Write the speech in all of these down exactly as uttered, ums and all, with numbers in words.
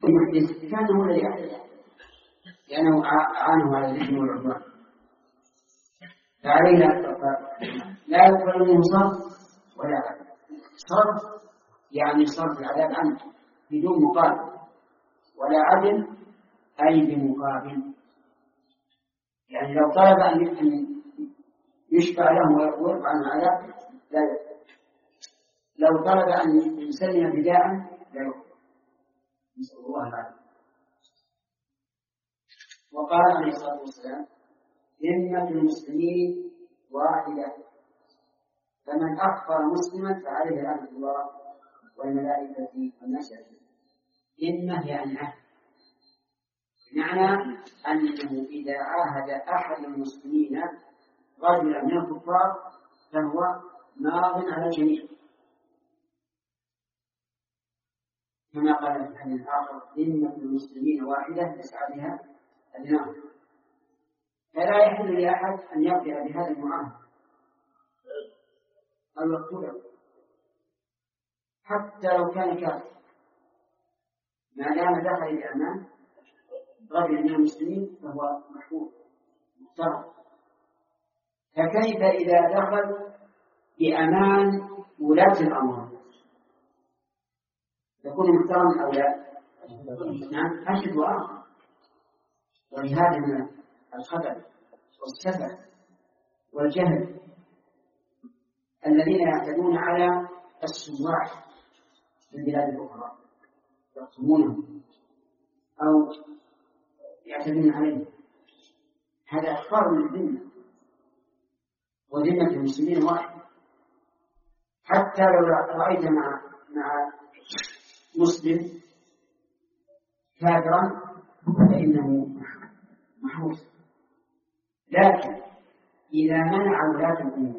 المحدث كان هو الذي يحدث لأنه عانه على الإثم والعدوان، فعليه لا يقبل منه صرف ولا عدل. صرف يعني صرف العذاب عنه بدون مقابل، ولا عدل أي بمقابل. يعني لو طلب أن يشفع له ويرفع عنه العذاب لا يقبل، لو طلب أن يسلم بداء لا يقبل، نسأل الله العافية. وقال عليه الصلاة والسلام: ذمة المسلمين واحدة، فمن أكفر مسلما فعليه لعنة الله والملائكة والناس أجمعين. ذمة يعني عهد، معنى أنه إذا عاهد أحد المسلمين رجلا من الكفار فهو ماض على الجميع، كما قال في الحديث الآخر: ذمة المسلمين واحدة يسعى بها أدناهم. فلا يحل لأحد أن يرجع بهذا المعاهد أو يقتله حتى لو كان كافر، ما دام دخل الأمان رجل من المسلمين فهو محفوظ محترم. فكيف إذا دخل بأمان ولاة الأمر، يكون محترم أو لا؟ نعم، أشد وآخر. ولهذا من الخبث والسفه والجهل الذين يعتدون على السواح في البلاد الأخرى، يقتلونهم أو يعتدون عليهم، هذا إخفار للذمة، وذمة المسلمين واحد. حتى لو رأيت مع مع مسلم كافرا فإنه محروس. لكن إذا منع ولاة الأمور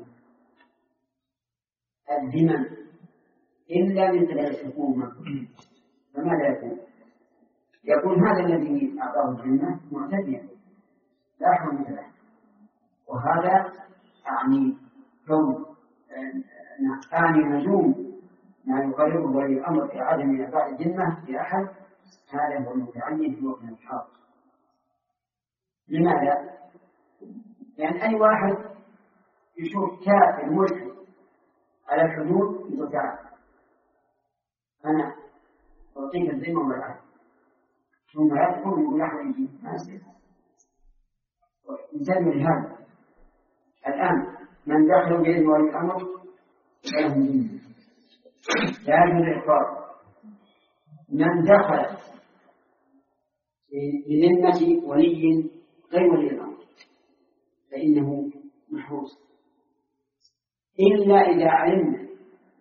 الذمم إلا من قبل الحكومة فماذا يكون؟ يكون هذا الذي أعطاه الذمة معتديا لا حرمة له. وهذا أعني كون أعني نجوم ما يقربه ولي الأمر في عدم إعطاء الذمة لأحد، هذا هو المتعين في وقت الحاضر. لماذا؟ لأن أي واحد يشوف كافر ملحد على الحدود يقول: تعال أنا أعطيك الذمة والعهد، ثم يدخل يقول: أحد يجي ما يصير. انتبهوا لهذا. الآن من دخل بإذن ولي الأمر فله ذمة لا يجوز الإحرار. من دخل بذمة ولي غير ولي الأمر فإنه محروس، إلا إذا علمنا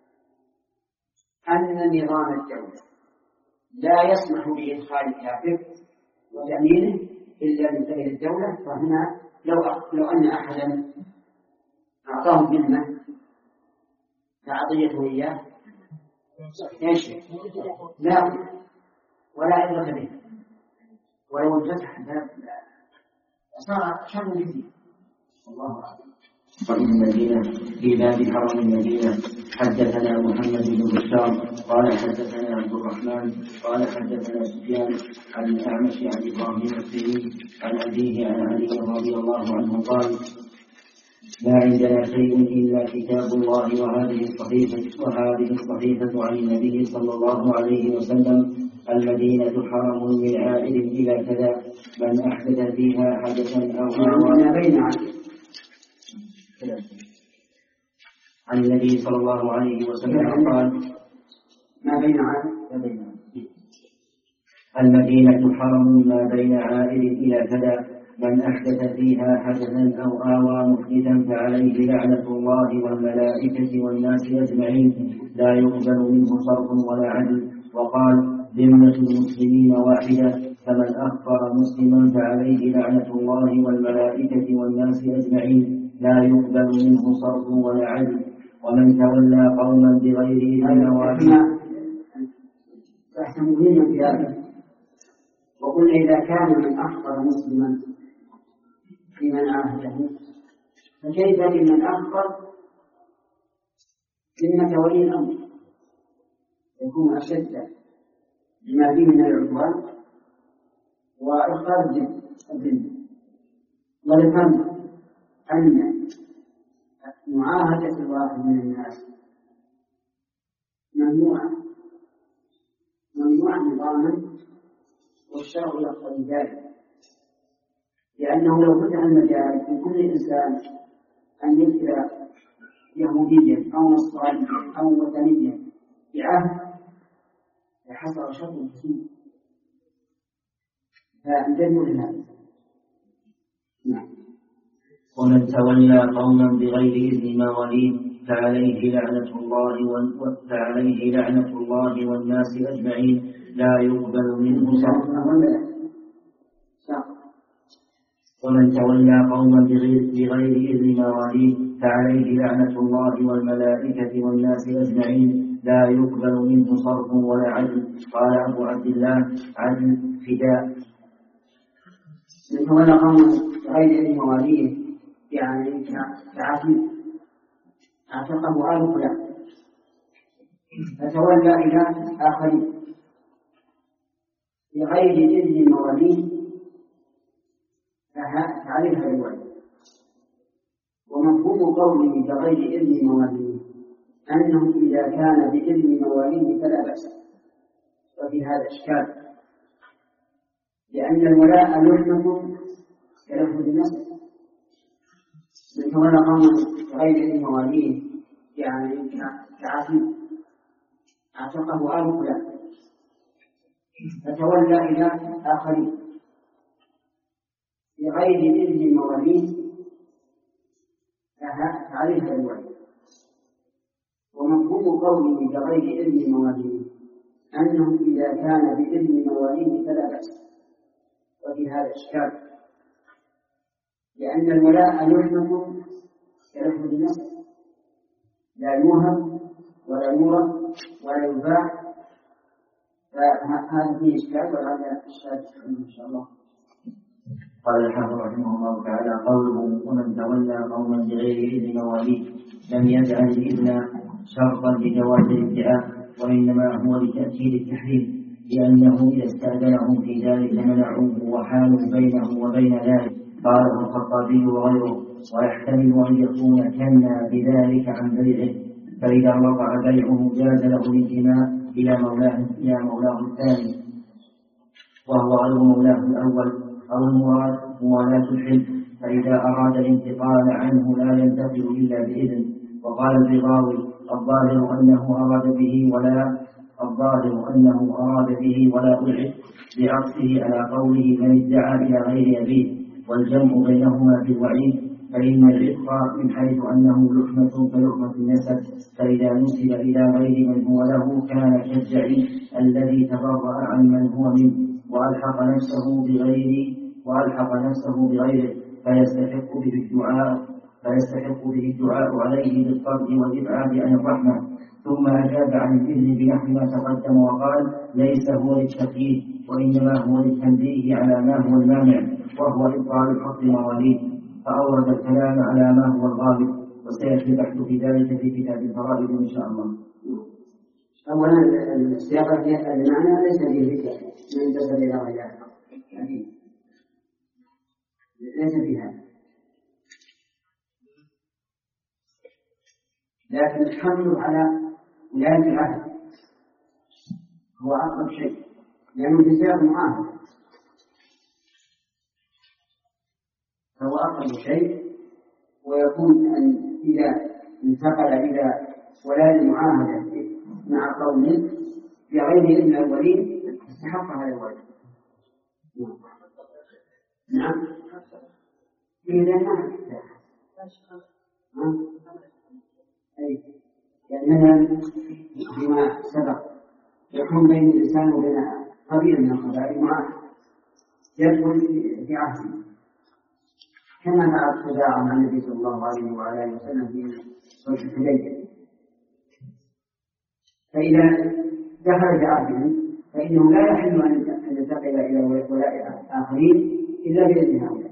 أن نظام الدولة لا يسمح بإدخال الكافر وتأمينه إلا من قبل الدولة، فهنا لو لو أن أحدا أعطاه ذمة فعطيته إياه إيش؟ لا ولا عبرة به، ولو انفتح الباب صار شر كثير. الله أعلم. وفي المدينة في باب حرم المدينة حدثنا محمد بن بشار قال حدثنا عبد الرحمن قال حدثنا سفيان عن الأعمش عن إبراهيم التيمي عن أبيه عن علي رضي الله عنه قال: لا عندنا شيء إلا كتاب الله وهذه الصحيفة وهذه الصحيفة عن النبي صلى الله عليه وسلم: المدينة حرم من عائد إلى كذا، من أحدث فيها حدثا أو آوى. عن النبي صلى الله عليه وسلم قال: ما بين عائد المدينة حرم ما بين عائد إلى كذا، من أحدث فيها حدثا أو آوى محدثا فعليه لعنة الله والملائكة والناس أجمعين، لا يقبل منه صرف ولا عدل. وقال: ذمة المسلمين واحدة، فمن أخبر مسلما فعليه لعنة الله والملائكة والناس أجمعين، لا يقبل منه صرف ولا عدل. ومن تولى قوما بغير إذن واحد. تحت مهمة في هذا. وقلنا إذا كان من أخبر مسلما في من عاهده فكيف بمن أخبر ذمة ولي الأمر؟ يكون أشد بما فيه من العدوان وإخراج الذمة. وذكرنا أن معاهدة الواحد من الناس ممنوعة ممنوعة نظاما، والشرع يقتضي ذلك، لأنه لو فتح المجال لكل إنسان أن يبتلى يهوديا أو نصرانيا أو وثنيا بعهد لحصل شر كثير، فانتبهوا لهذا. نعم. ومن تولى قوما بغير إذن مواليه فعليه لعنة الله فعليه لعنة الله والناس أجمعين لا يقبل منه صرف. ومن تولى قوما بغير إذن مواليه فعليه لعنة الله والملائكة والناس أجمعين لا يقبل منه صرف ولا عدل. قال أبو عبد الله عدل فداء. من تولى قوما بغير إذن مواليه يعني كعتيق اعتقه آل فلان فتولى إلى آخرين بغير إذن مواليه فعليها الوالي. ومفهوم قوله بغير إذن مواليه أنه إذا كان بإذن مواليه فلا بأس، وفي هذا إشكال، لأن الولاء لحمة كلفظ النسب. من تولى قوما بغير إذن مواليه يعني كعتيق اعتقه آل فلان فتولى إلى آخرين بغير إذن مواليه فعليها الوالي. ومفهوم قوله بغير إذن مواليه أنه إذا كان بإذن مواليه فلا بأس، وفي هذا إشكال، لأن الولاء لحمة كلفظ النسب لا يوهب ولا يورث ولا يباع، فهذا فيه إشكال وهذا الشاهد إن شاء الله. قال الحافظ رحمه الله تعالى قوله ومن تولى قوما بغير إذن مواليه لم يجعل الإذن شرطا لجواز الادعاء، وإنما هو لتأكيد التحريم، لأنه إذا استأذنهم في ذلك منعوه وحالوا بينه وبين ذلك. قاله الخطابي وغيره. ويحتمل أن يكون كنا بذلك عن بيعه، فإذا وقع بيعه جاز له الانتماء إلى مولاه إلى مولاه الثاني وهو غير مولاه الأول، أو المراد موالاة الحلم، فإذا أراد الانتقال عنه لا ينتقل إلا بإذن. وقال البغاوي الظاهر أنه أراد به ولا الظاهر أنه أراد به ولا ألحق، بعطفه على قوله من ادعى إلى غير أبيه، والجمع بينهما بالوعيد. فإن العتق من حيث أنه لحمة كلحمة النسب، فإذا نسب إلى غير من هو له كان كالجعيد الذي تبرأ عن من هو منه وألحق نفسه بغير وألحق نفسه بغيره فيستحق به الدعاء فيستحق به الدعاء عليه بالطرد والإبعاد عن الرحمة. ثم أجاب عن الإذن بنحو ما تقدم وقال ليس هو للتقييد، وإنما هو للتنبيه على ما هو المانع، وهو إبطال الحق مواليه، فأورد الكلام على ما هو الغالب، وسيأتي البحث في ذلك في كتاب الفرائض إن شاء الله. أولا السياقة المعنى ليس فيه ذكر من انتسب إلى غيره، ليس فيها، لكن الحمل على ولاية العهد هو أقرب شيء، لأنه في سياق معاهدة فهو أقرب شيء. ويكون أن إذا انتقل إلى ولاية المعاهدة مع قوم بغير إذن الولي استحق هذا الولي. نعم. إذا ما أي يعني مثلا بما سبق يكون بين الإنسان وبين قبيلة من القبائل معاهدة يدخل في عهده، كما فعل خزاعة مع النبي صلى الله عليه وعلى آله وسلم في صلح الحديبية. فإذا دخل في عهدهم فإنه لا يحل أن ينتقل إلى ولاء آخرين إلا بإذن هؤلاء،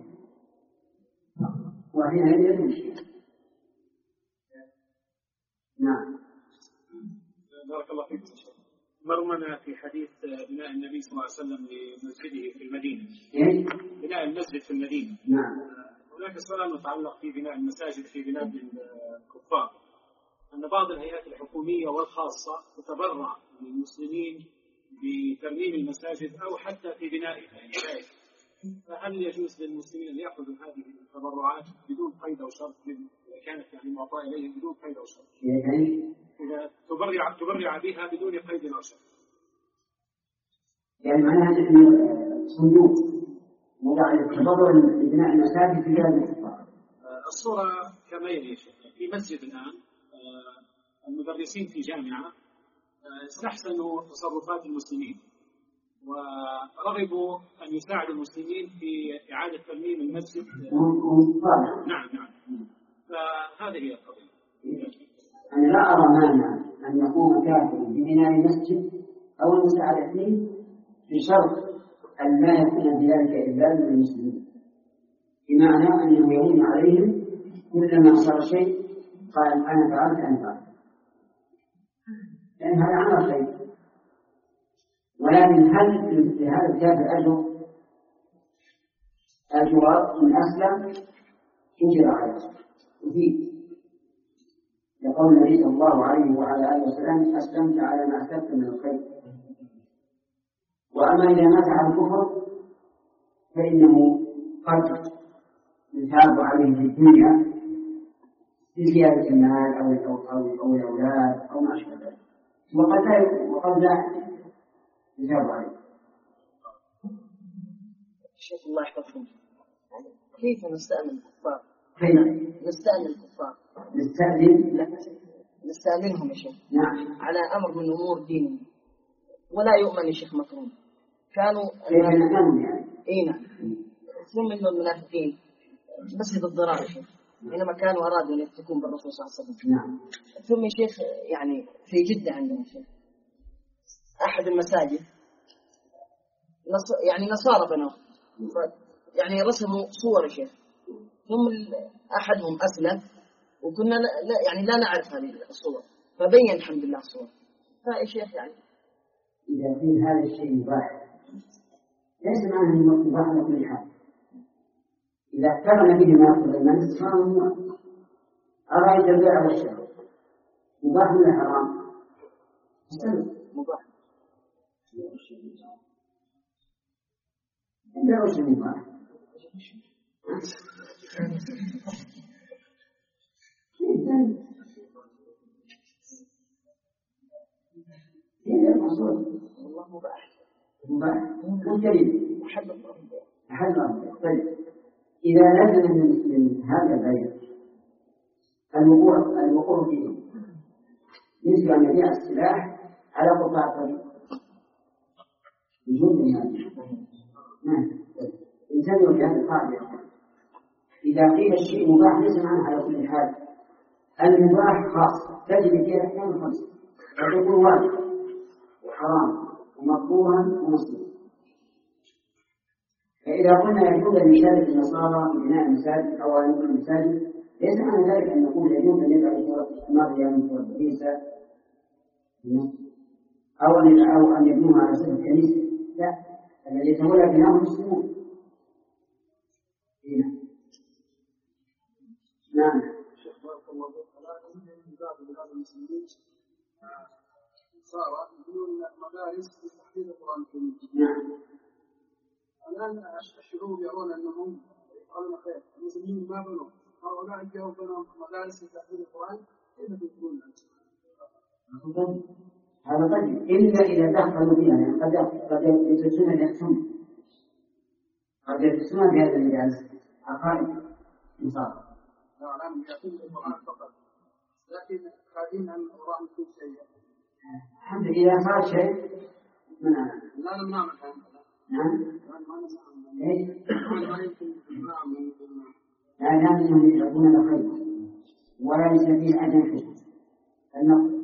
وحينئذ يكون شيئا. نعم. بارك الله فيكم. مرمنا في حديث بناء النبي صلى الله عليه وسلم لمسجده في المدينة. بناء المسجد في المدينة. نعم. هناك سؤال متعلق في بناء المساجد في بلاد الكفار. أن بعض الهيئات الحكومية والخاصة تتبرع للمسلمين بترميم المساجد أو حتى في بنائها. فهل يجوز للمسلمين أن يأخذوا هذه التبرعات بدون قيد أو شرط إذا كانت يعني معطاة إليهم بدون قيد أو شرط؟ إذا تبرع تبرع بها بدون قيد أو شرط. يعني معناها نحن صندوق وضع التبرع لبناء المساجد في بلاد الكفار. الصورة كما يلي في مسجد الآن المدرسين في جامعة استحسنوا تصرفات المسلمين ورغبوا أن يساعدوا المسلمين في إعادة ترميم المسجد. نعم نعم. فهذه هي القضية. أنا لا أرى مانع أن يقوم كافر ببناء المسجد أو المساعدة فيه بشرط أن لا يكون بذلك إلا للمسلمين، بمعنى أنه يهون عليهم كلما صار شيء قال أنا فعلت أنا فعلت، لأن هذا عمل خير. ولكن هل لهذا الكافر أجر أجر من أسلم أجر عليه وفيه يقول النبي صلى الله عليه وعلى آله وسلم أسلمت على ما أسلمت من الخير. وأما إذا مات على الكفر فإنه قد يثاب عليه في الدنيا بزيادة المال أو أو أو الأولاد أو ما أشبه ذلك، وقد لا وقد لا يثاب عليه. شيخ الله يحفظكم، كيف نستأمن الكفار؟ كيف نستأمن الكفار؟ نستأذن؟ لا نستأمنهم يا شيخ. نعم. على أمر من أمور دينهم ولا يؤمن يا شيخ مكروم. كانوا المنافقين يعني. إيه نعم. ثم من المنافقين مسجد الضرار يا شيخ، حينما كانوا أرادوا أن يفتكون بالرسول صلى الله عليه وسلم. نعم. ثم يا شيخ يعني في جدة عندنا يا شيخ أحد المساجد نص... يعني نصارى بنوا يعني رسموا صور يا شيخ، ثم أحدهم أسلم وكنا لا يعني لا نعرف هذه الصور فبين الحمد لله الصور. فيا شيخ يعني إذا في هذا الشيء مباح ليس معنى أنه مباح لكل حال. إذا اقترن به ما يقتضي المنع فهو مباح. أرأيت البيع والشراء مباح ولا حرام؟ استمع. مباح. البيع والشراء مباح. هذا المقصود. والله مباح. مباح. والدليل أحد الله. أحد الله. طيب إذا لزم من, من هذا البيع الوقوع الوقوع فيه مثل أن يبيع السلاح على قطاع طريق وجود هذا. نعم. انتبهوا لهذه القاعدة. إذا قيل الشيء مباح ليس معناه على كل حال. المباح خاص تجري فيها الأحكام الخمسة فتكون واجب وحرام ومكروها ومسلم. فإذا قلنا يجوز أن يشارك النصارى في بناء المساجد أو أن يبنوا المساجد ليس معنى ذلك أن نقول يجوز أن يجعل صورة مريم وصورة عيسى أو أن أو أن يبنوها على سبيل الكنيسة. لا، الذي يتولى بناء المسلمون. هنا. نعم. شيخ بارك الله فيك. الآن من باب بلاد المسلمين صار يبنون مدارس لتحفيظ القرآن الكريم. نعم. الآن الشعوب يرون أنهم يفعلون خير، المسلمين ما بنوا، هؤلاء جاءوا بنوا مدارس لتحفيظ القرآن، كيف تقولون أنت؟ هذا طيب إلا إذا دخلوا فيها، يعني قد قد يدرسون الإحسان، قد يدرسون بهذا المجال عقائد نصارى. نعم يقول القرآن فقط، لكن خارجين عن وراء كل شيء. الحمد لله إذا صار شيء منعنا. لا نمنع منها. نعم. إيه؟ ما يمكن نمنع من لا لأنهم يدعون الخير ولا يستفيد عدم الحسن النقل.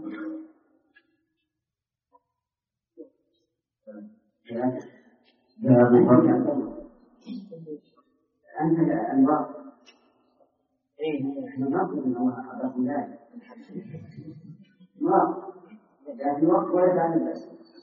أنت الأنوار إيه إحنا نقول إن الله حضر ذلك نار لكن الوقت ولا تعمل بس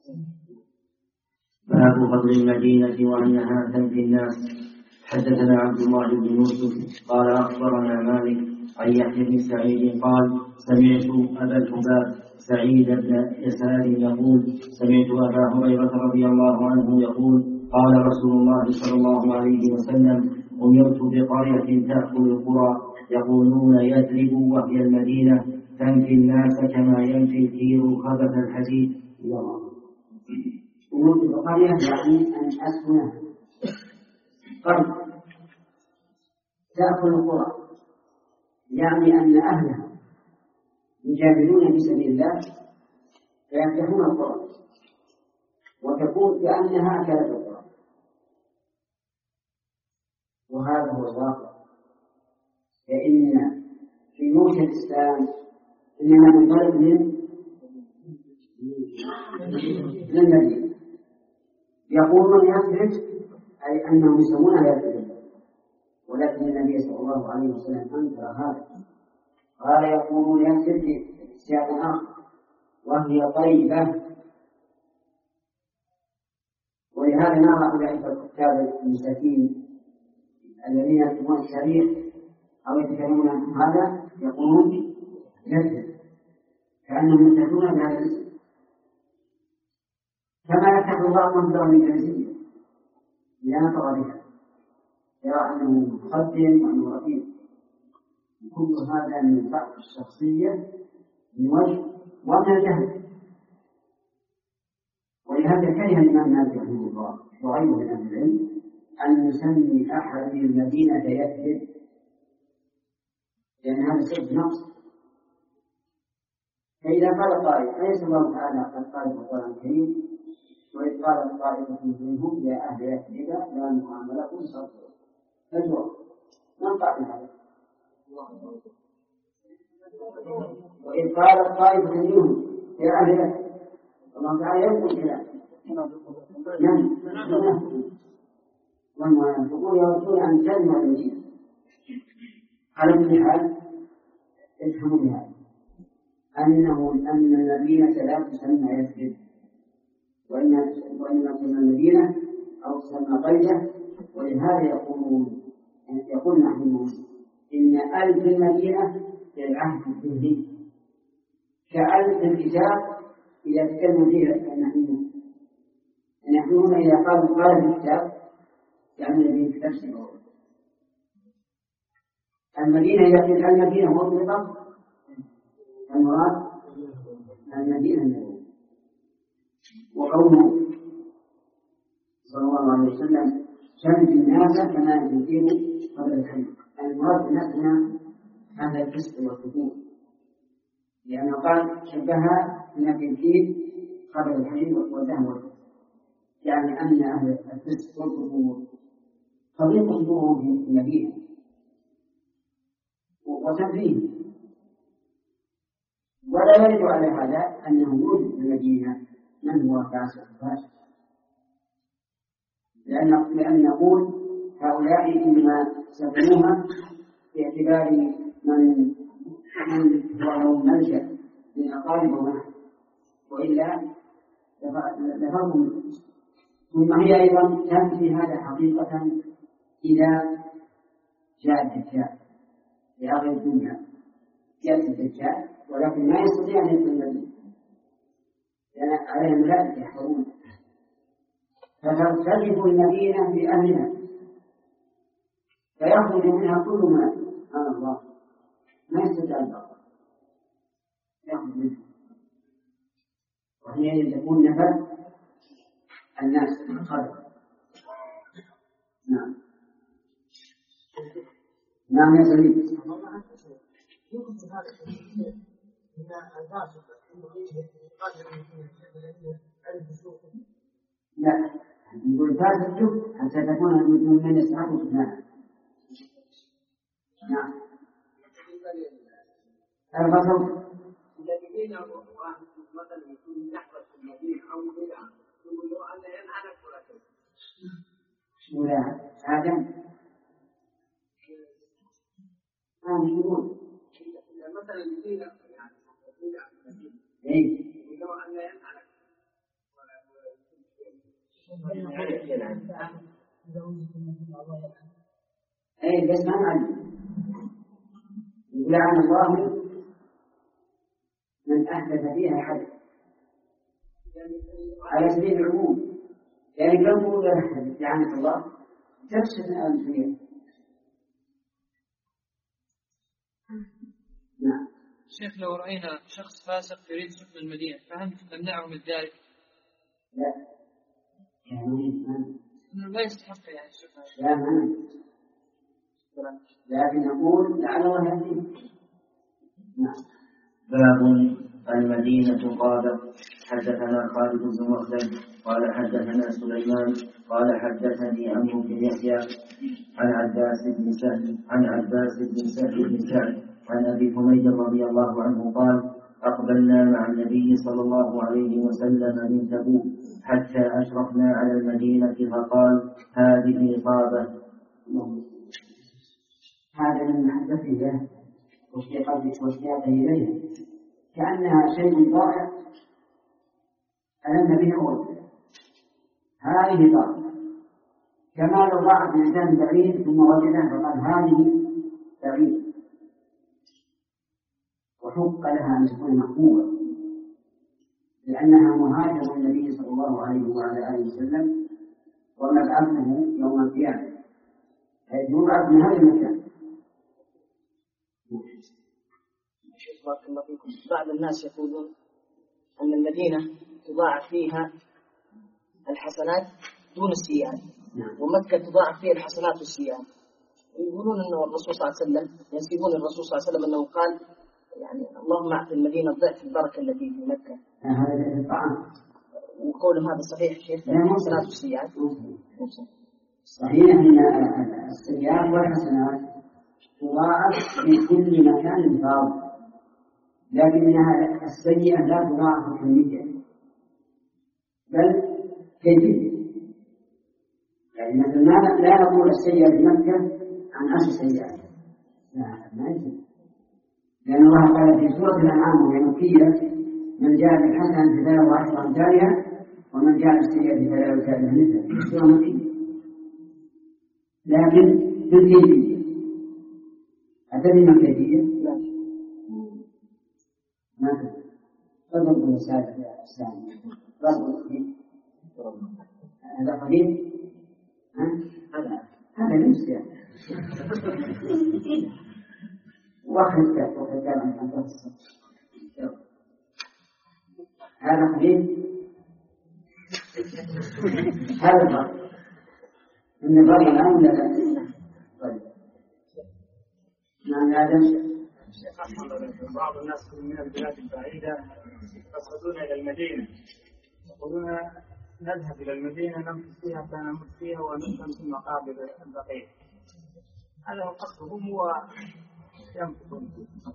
باب فضل المدينة وأنها تنفي الناس. حدثنا عبد الله بن يوسف قال أخبرنا مالك عن يحيى بن سعيد قال سمعت أبا الحباب سعيد بن يسار يقول سمعت أبا هريرة رضي الله عنه يقول قال رسول الله صلى الله عليه وسلم أمرت بقرية تأكل القرى يقولون يثرب وهي المدينة تنفي الناس كما ينفي الكير خبث الحديد. أمرت بقرية يعني أن أسكنها قرية تأكل القرى يعني أن أهلها يجاهدون في سبيل الله فيفتحون القرى وتكون كأنها أكلت القرى، وهذا هو الواقع. فإن جيوش الإسلام إنما تنطلق من من المدينة. يقولون يثرب أي أنهم يسمونها يثرب، ولكن النبي صلى الله عليه وسلم أنكر هذا، قال يقولون يثرب في سياق آخر وهي طيبة. ولهذا نرى أولئك الكتاب المساكين الذين يكتبون التاريخ أو يتكلمون عن هذا يقولون يثرب كأنهم يتكلمون بهذا الاسم، كما يفتح بعضهم باللغة الإنجليزية لينطق بها يرى أنه مقدم وأنه رفيق. كل هذا من ضعف الشخصية من وجه ومن الجهل. ولهذا كره الإمام مالك رحمه الله وغيره من أهل العلم أن نسمي أحد المدينة يثرب، لأن هذا سبب نقص. فإذا قال قائل أليس الله تعالى قد قال في القرآن الكريم وإذ قال طائفة منهم يا أهل يثرب لا مقام لكم فارجعوا، فالجواب من قال هذا؟ وإذ قال طائفة منهم يا أهل يثرب، الله تعالى يقول كلام والمنافقون يردون عن كلمة المدينة. على كل حال افهموا بهذا أنه أن المدينة لا تسمى يثرب، وإنما تسمى المدينة أو تسمى قرية. ولهذا يقولون يقول نحن إن ألف المدينة للعهد الذهني كألف الكتاب إذا تكلموا فيها النحن نحن هنا إذا قالوا قال الكتاب يعني الذي تفسره المدينة إذا المدينة مطلقة المراد المدينة النبوية. وقوله صلى الله عليه وسلم شمس الناس كما يمكن قبل الحي، المراد بالناس هنا هذا الكسب والفتور، لأنه قال شبهها بنفي الكيد قبل الحي والدهم والكسب، يعني أن أهل الكسب والفتور طريق حضورهم في المدينة وتنفيه. ولا يرد على هذا أنه يوجد في المدينة من هو فاسق فاسق، لأن لأن نقول هؤلاء إنما سكنوها باعتبار من من هو ملجأ من أقارب ونحو، وإلا لفرهم. ثم هي أيضا تنفي هذا حقيقة إذا جاء الدجال في آخر الدنيا، يأتي الدجال ولكن ما يستطيع أن يدخل المدينة لأن عليهم ملائكة يحفظون، فترتجف المدينة بأهلها فيخرج منها كل ما سبحان الله ما يستطيع البقاء يخرج منها، وحينئذ تكون نفذ الناس خلق. نعم نعم يا سليم. لا نقول فاسد شوف حتى تكون من يسعى وتفنى. نعم الفصل الذين واحد مثلا يكون يحفظ في المدينة أو بدعة يقول له أن ينعنك ولا كذا ولا آدم آه يقول مثلا بدعة يعني بدعة إيه يقول له أن ينعنك ولا أي بس ما نعلم يقول عن الله من أحدث فيها حدث على سبيل العموم، يعني لو قول لعنة الله تفسد الأنبياء. نعم. شيخ لو رأينا شخص فاسق يريد سكن المدينة فهل نمنعه من ذلك؟ لا يعني إنه لا يستحق يعني السكن. لا ما لكن نقول لعل الله يهديه. نعم. باب المدينة قال حدثنا خالد بن مخلد قال حدثنا سليمان قال حدثني عمرو بن يحيى عن عباس بن سهل عن عباس بن سهل بن سعد عن أبي حميد رضي الله عنه قال أقبلنا مع النبي صلى الله عليه وسلم من تبوك حتى أشرفنا على المدينة فقال هذه إصابة. هذا من محبته له واشتياقه إليه كأنها شيء ضائع ألم به أول. هذه ضائع كما لو ضاعت الإنسان بعيد ثم وجدها فقال هذه بعيد وحق لها أن تكون محبوبة لأنها مهاجر النبي صلى الله عليه وعلى آله وسلم ومبعثه يوم القيامة يبعث من هذا المكان. شيخ بارك الله فيكم، بعض الناس يقولون أن المدينة تضاعف فيها الحسنات دون السيئات ومكة تضاعف فيها الحسنات والسيئات. يقولون أنه الرسول صلى الله عليه وسلم ينسبون الرسول صلى الله عليه وسلم أنه قال يعني اللهم أعطي المدينة ضعف البركة التي في مكة. هذا الطعام وقول هذا صحيح شيخ الحسنات والسيئات صحيح أن السيئات والحسنات تضاعف في كل مكان فاضل لكنها السيئة لا تضاعف كمية بل كيفية. يعني مثلا لا نقول السيئة في مكة عن عشر سيئات لا ما يمكن لأن الله قال في سورة الأنعام وهي مكية من جاء بالحسنة فله عشر أمثالها ومن جاء بالسيئة فله أمثالها مثلها سورة مكية لكن بالكيفية. أتدري ما الكيفية؟ لا ما تدري. تضرب المساجد يا أسلام ضرب الخفيف هذا خفيف هذا هذا ليس يعني واخذ كاف واخذ كاف عن أنت هذا خفيف هذا الضرب إن الضرب الآن ولا لا؟ طيب نعم هذا بعض الناس من البلاد البعيدة يقصدون إلى المدينة يقولون نذهب إلى المدينة نمكث فيها فنمت فيها ونمكث في المقابر البقية. هذا هو قصدهم ويمكثون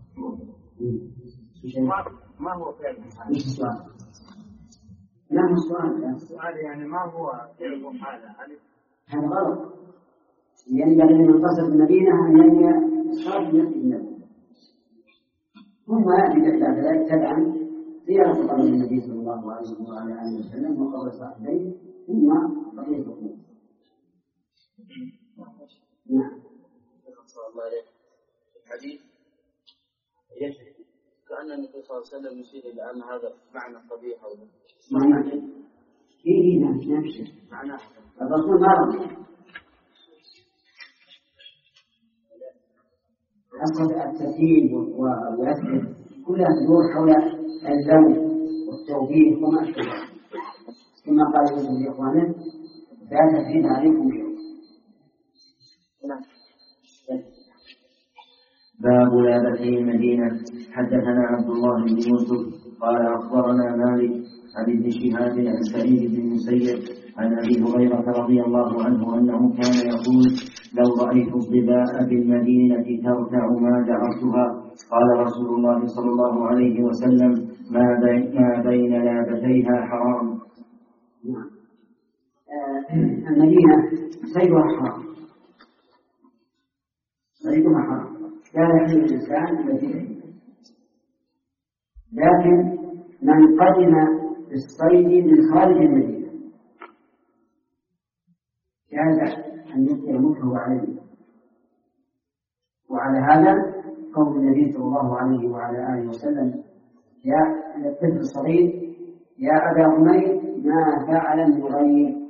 ما هو فعلهم هذا؟ نعم السؤال السؤال يعني ما هو فعلهم هذا؟ هذا غلط. ينبغي لمن قصد المدينة أن ينوي إصابة النبي ثم يأتي بعد ذلك تبعا زيارة قبر النبي صلى الله عليه وعلى آله وسلم وقبر صاحبيه ثم بقية الأمور. نعم. صلى الله عليه الحديث يشهد كأن النبي صلى الله عليه وسلم يشير إلى أن هذا معنى قبيح أو معنى إيه نفس نفسه معناه الرسول ما رضي أصل الترتيب والأسئلة كلها تدور حول اللون والتوبيخ وما أشبه كما قال يوسف لإخوانه لا تفريد عليكم اليوم. باب لابتي المدينة. حدثنا عبد الله بن يوسف قال أخبرنا مالك عن ابن شهاب عن سعيد بن المسيب عن أبي هريرة رضي الله عنه أنه كان يقول لو رأيت الظباء بالمدينة ترتع ما دعرتها. قال رسول الله صلى الله عليه وسلم ما بين, ما بين لابتيها حرام. المدينة صيدها حرام صيدها حرام لا يحل الإنسان المدينة لكن من قدم بالصيد من خارج المدينة جاز أن يبطل ملكه عليه. وعلى هذا قول النبي صلى الله عليه وعلى آله وسلم يا الطفل الصغير يا أبا عمير ما فعل النغير.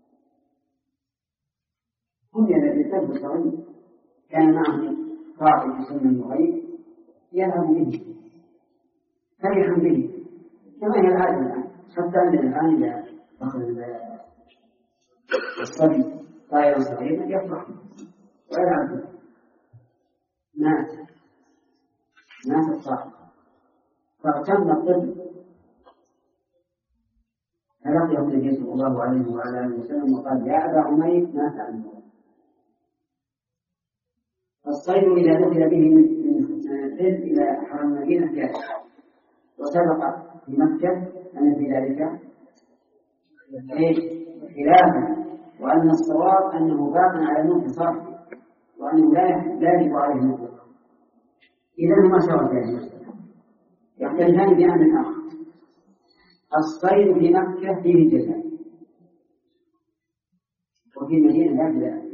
كل الطفل الصغير كان معه قاعد يسمى النغير يذهب به فرحا به كما هي العادة الآن، حتى أن الآن إذا أخذ الصبي طائرا صغيرا يفرح ويلعب به. مات مات الصاحب فاغتم الطفل فلقيه النبي صلى الله عليه وعلى اله وسلم وقال يا ابا عمير ما فعل النغير. الصيد اذا دخل به من الحل الى حرم المدينه جاء، وسبق في مكه ان في ذلك خلافا، وان الصواب انه باق على ملك صاحبه وانه لا يجب عليه مطلقا. اذا هما سواء في المساله يختلفان بامر اخر. الصيد في مكه فيه جزاء وفي المدينه لا جزاء،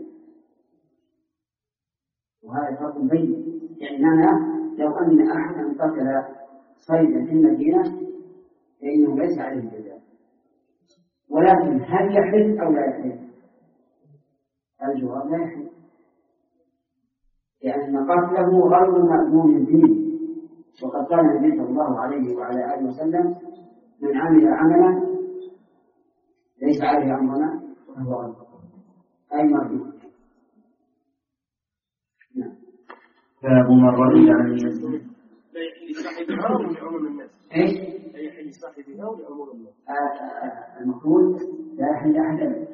وهذا فرق بين. يعني أنا لو أن أحدا قتل صيدا في المدينة فإنه ليس عليه جزاء، ولكن هل يحل أو لا يحل؟ الجواب لا يحل، لأن قتله غير مأمون به. وقد قال النبي صلى الله عليه وعلى آله وسلم من عمل عملا ليس عليه أمرنا فهو غلط أي مردود. باب من رضي عن الناس. لا يحل صاحبها ولعموم الناس. ايش؟ لا يحل صاحبها ولعموم الناس. المفروض لا يحل أحدا.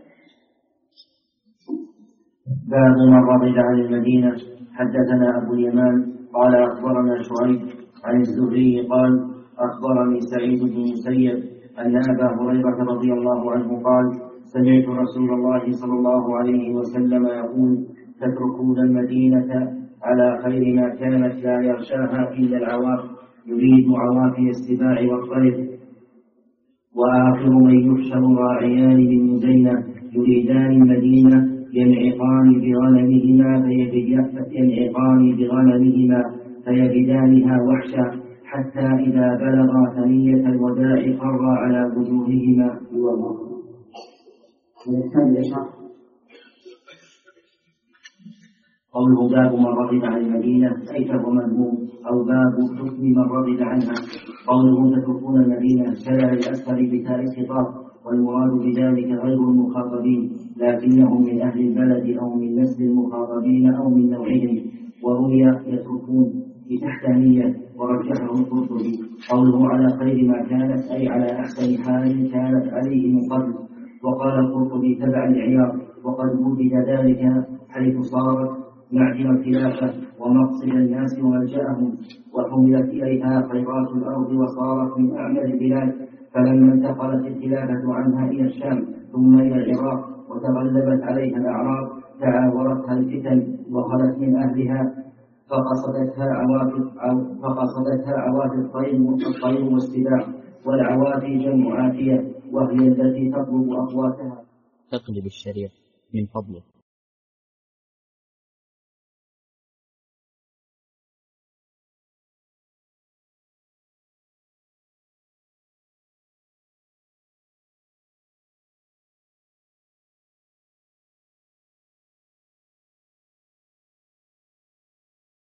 باب من رضي عن المدينة. حدثنا أبو اليمان قال أخبرنا شعيب عن الزهري قال أخبرني سعيد بن المسيب أن أبا هريرة رضي الله عنه قال سمعت رسول الله صلى الله عليه وسلم يقول تتركون المدينة على خير ما كانت لا يغشاها إلا العواف يريد عوافي السباع والطير، وآخر من يحشر راعيان من مزينة يريدان المدينة ينعقان بغنمهما ينعقان بغنمهما فيجدانها وحشا حتى إذا بلغا ثنية الوداع خر على وجوههما. قوله باب من رغب عن المدينة أي فهو مذموم، أو باب حكم من رغب عنها. قوله تتركون المدينة شرع الأسفل بتاء الخطاب، والمراد بذلك غير المخاطبين لكنهم من أهل البلد أو من نسل المخاطبين أو من نوعهم. وروي يتركون بتحتانية ورجحه القرطبي. قوله على خير ما كانت أي على أحسن حال كانت عليه من قبل. وقال القرطبي تبع العياض وقد وجد ذلك حيث صارت معجم الخلافة ومقصد الناس وملجأهم، وحملت إليها خيرات الأرض وصارت من أعمال البلاد. فلما انتقلت الخلافة عنها إلى الشام ثم إلى العراق وتغلبت عليها الأعراب تعاورتها الفتن وخلت من أهلها فقصدتها عوافي فقصدتها عوافي الطير والسباع، والعوافي جمع عافية وهي التي تطلب أقواتها. تقلب الشريعة من فضله.